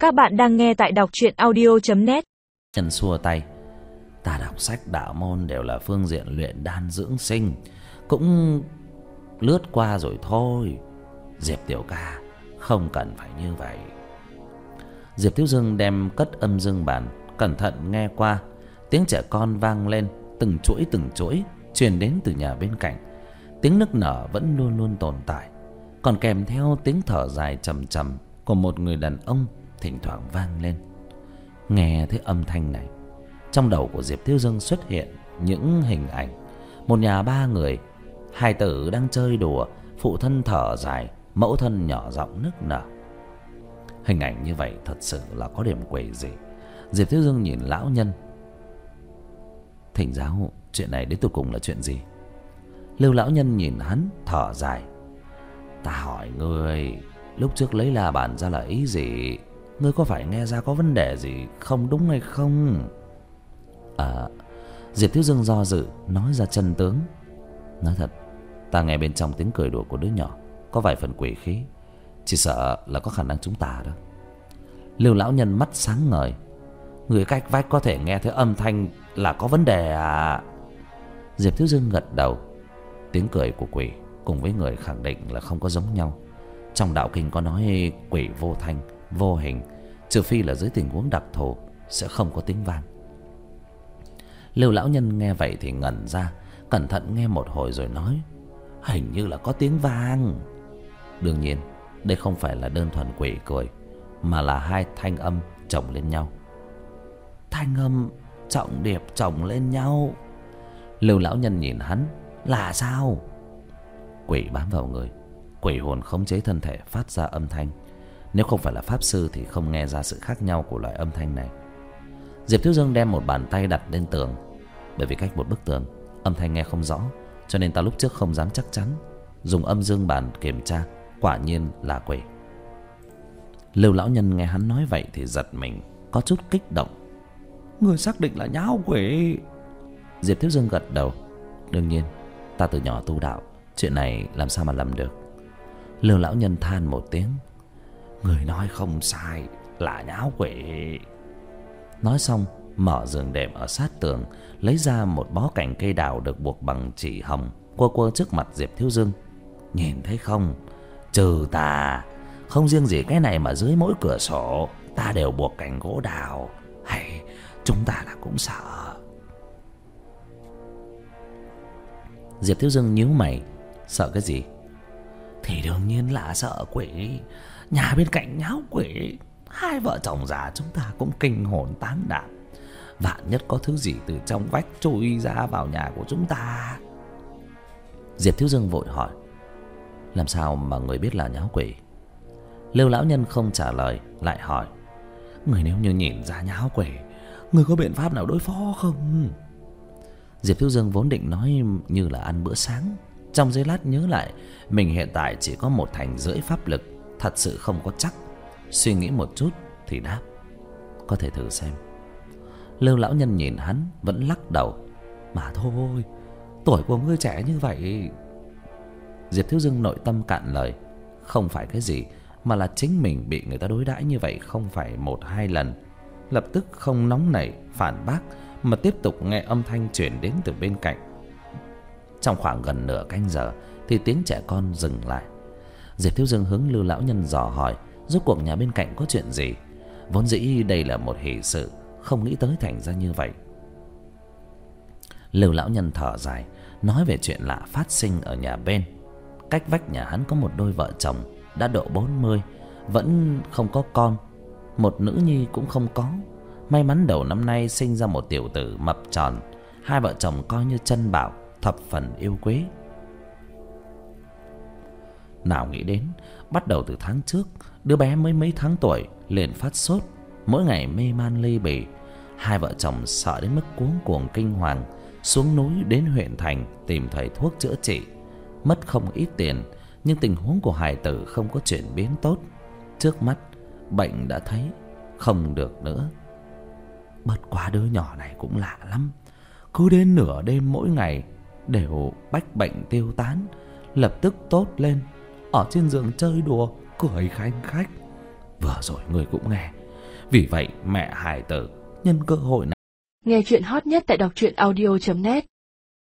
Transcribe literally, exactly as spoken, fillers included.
Các bạn đang nghe tại đọc truyện audio chấm net. Nhân xua tay. Ta đọc sách đạo môn đều là phương diện luyện đan dưỡng sinh, cũng lướt qua rồi thôi. Diệp tiểu ca, không cần phải như vậy. Diệp Thiếu Dương đem cất âm dương bản, cẩn thận nghe qua. Tiếng trẻ con vang lên từng chuỗi từng chuỗi, truyền đến từ nhà bên cạnh. Tiếng nức nở vẫn luôn luôn tồn tại, còn kèm theo tiếng thở dài trầm trầm của một người đàn ông thỉnh thoảng vang lên. Nghe thấy âm thanh này, trong đầu của Diệp Thiếu Dương xuất hiện những hình ảnh một nhà ba người, hài tử đang chơi đùa, phụ thân thở dài, mẫu thân nhỏ giọng nức nở. Hình ảnh như vậy thật sự là có điểm quỷ dị. Diệp Thiếu Dương nhìn lão nhân. Thỉnh giáo, chuyện này đến tột cùng là chuyện gì? Lưu lão nhân nhìn hắn thở dài. Ta hỏi ngươi, lúc trước lấy la bàn ra là ý gì? Ngươi có phải nghe ra có vấn đề gì không đúng hay không? À, Diệp Thiếu Dương do dự nói ra chân tướng. Nói thật, ta nghe bên trong tiếng cười đùa của đứa nhỏ có vài phần quỷ khí, chỉ sợ là có khả năng chúng ta đó. Lưu lão nhân mắt sáng ngời. Người cách vách có thể nghe thấy âm thanh là có vấn đề à? Diệp Thiếu Dương gật đầu. Tiếng cười của quỷ cùng với người khẳng định là không có giống nhau. Trong đạo kinh có nói quỷ vô thanh, vô hình, trừ phi là dưới tình huống đặc thù sẽ không có tiếng vang. Lưu lão nhân nghe vậy thì ngẩn ra, cẩn thận nghe một hồi rồi nói: hình như là có tiếng vang. Đương nhiên đây không phải là đơn thuần quỷ cười, mà là hai thanh âm chồng lên nhau. Thanh âm trọng điệp chồng lên nhau. Lưu lão nhân nhìn hắn. Là sao? Quỷ bám vào người, quỷ hồn khống chế thân thể phát ra âm thanh. Nếu không phải là pháp sư thì không nghe ra sự khác nhau của loại âm thanh này. Diệp Thiếu Dương đem một bàn tay đặt lên tường. Bởi vì cách một bức tường, âm thanh nghe không rõ, cho nên ta lúc trước không dám chắc chắn. Dùng âm dương bàn kiểm tra, quả nhiên là quỷ. Lưu lão nhân nghe hắn nói vậy thì giật mình, có chút kích động. Người xác định là nháo quỷ? Diệp Thiếu Dương gật đầu. Đương nhiên, ta từ nhỏ tu đạo, chuyện này làm sao mà lầm được. Lưu lão nhân than một tiếng. Người nói không sai, là nháo quỷ. Nói xong, mở giường đệm ở sát tường, lấy ra một bó cành cây đào được buộc bằng chỉ hồng, quơ quơ trước mặt Diệp Thiếu Dương. Nhìn thấy không, trừ ta, không riêng gì cái này mà dưới mỗi cửa sổ ta đều buộc cành gỗ đào. Hay chúng ta là cũng sợ. Diệp Thiếu Dương nhíu mày. Sợ cái gì? Thì đương nhiên là sợ quỷ. Nhà bên cạnh nháo quỷ, hai vợ chồng già chúng ta cũng kinh hồn táng đảm. Vạn nhất có thứ gì từ trong vách chui ra vào nhà của chúng ta. Diệp Thiếu Dương vội hỏi. Làm sao mà người biết là nháo quỷ? Lưu lão nhân không trả lời, lại hỏi. Người nếu như nhìn ra nháo quỷ, người có biện pháp nào đối phó không? Diệp Thiếu Dương vốn định nói như là ăn bữa sáng, trong giây lát nhớ lại mình hiện tại chỉ có một thành rưỡi pháp lực, thật sự không có chắc. Suy nghĩ một chút thì đáp. Có thể thử xem. Lưu lão nhân nhìn hắn vẫn lắc đầu. Mà thôi, tuổi của ngươi trẻ như vậy. Diệp Thiếu Dương nội tâm cạn lời. Không phải cái gì, mà là chính mình bị người ta đối đãi như vậy không phải một hai lần. Lập tức không nóng nảy phản bác, mà tiếp tục nghe âm thanh truyền đến từ bên cạnh. Trong khoảng gần nửa canh giờ thì tiếng trẻ con dừng lại. Diệp Thiếu Dương hướng Lưu lão nhân dò hỏi rốt cuộc nhà bên cạnh có chuyện gì. Vốn dĩ đây là một hỷ sự, không nghĩ tới thành ra như vậy. Lưu lão nhân thở dài, nói về chuyện lạ phát sinh ở nhà bên. Cách vách nhà hắn có một đôi vợ chồng đã độ bốn mươi, vẫn không có con, một nữ nhi cũng không có. May mắn đầu năm nay sinh ra một tiểu tử mập tròn, hai vợ chồng coi như chân bảo, thập phần yêu quý. Nào nghĩ đến, bắt đầu từ tháng trước, đứa bé mới mấy tháng tuổi liền phát sốt, mỗi ngày mê man ly bì. Hai vợ chồng sợ đến mức cuống cuồng kinh hoàng, xuống núi đến huyện thành tìm thầy thuốc chữa trị. Mất không ít tiền, nhưng tình huống của hài tử không có chuyển biến tốt. Trước mắt bệnh đã thấy không được nữa. Bất quá đứa nhỏ này cũng lạ lắm, cứ đến nửa đêm mỗi ngày đều bách bệnh tiêu tán, lập tức tốt lên, ở trên giường chơi đùa cười khanh khách. Vừa rồi người cũng nghe, Vì vậy mẹ hài tử nhân cơ hội này. Nghe chuyện hot nhất tại đọc truyện audio chấm net.